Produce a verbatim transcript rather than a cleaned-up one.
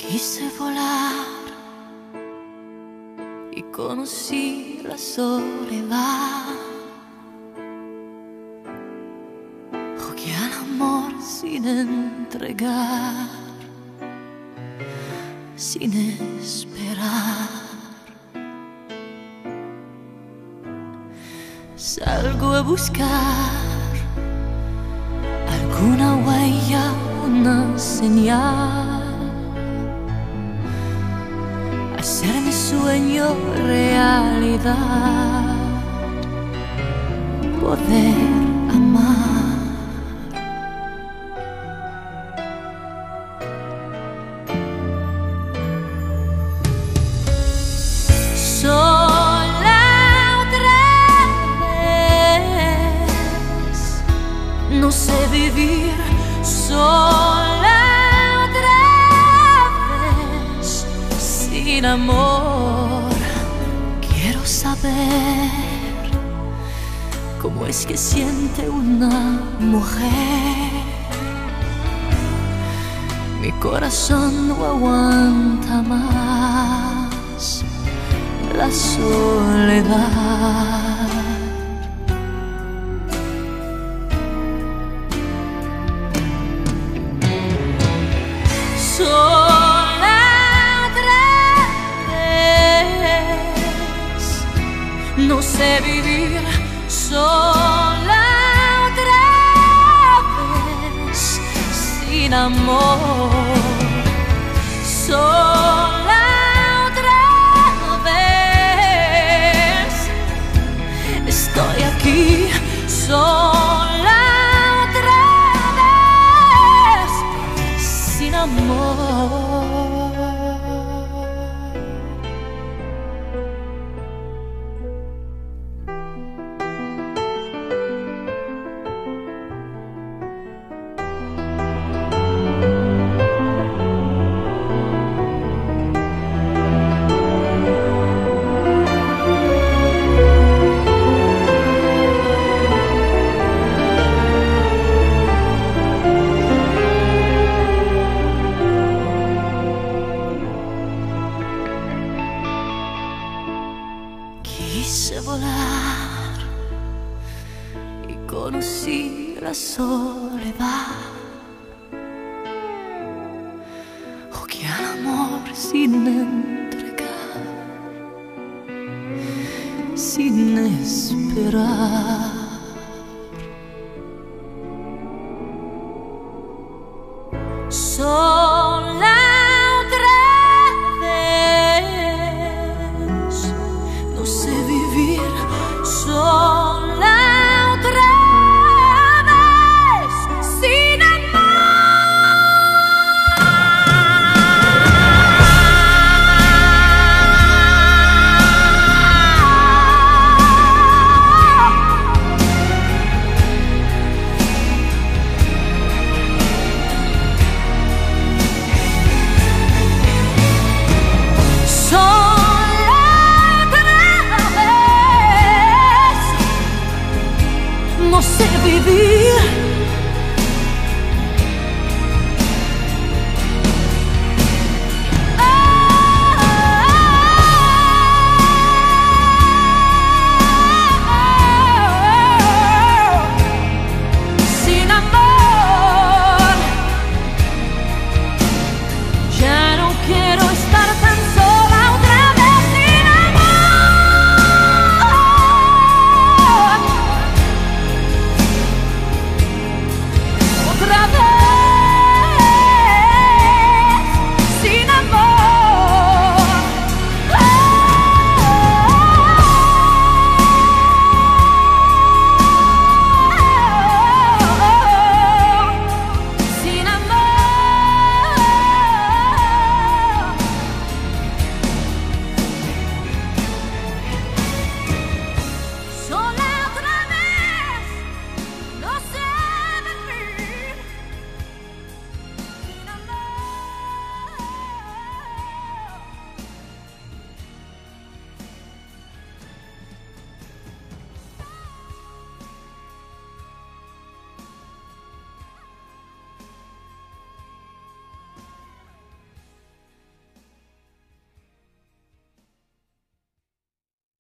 Quise volar y conocí la soledad. Jugué al amor sin entregar, sin esperar. Salgo a buscar alguna huella, una señal, hacer mi sueño realidad, poder amar. Sola otra vez, no sé vivir sola otra vez, sin amor. Quiero saber cómo es que siente una mujer. Mi corazón no aguanta más la soledad. Sola otra vez, no sé vivir sola otra vez, sin amor. Sola otra vez, estoy aquí sola otra vez, sin amor. Quise volar y conocí la soledad. Jugué al amor sin entregar, sin esperar.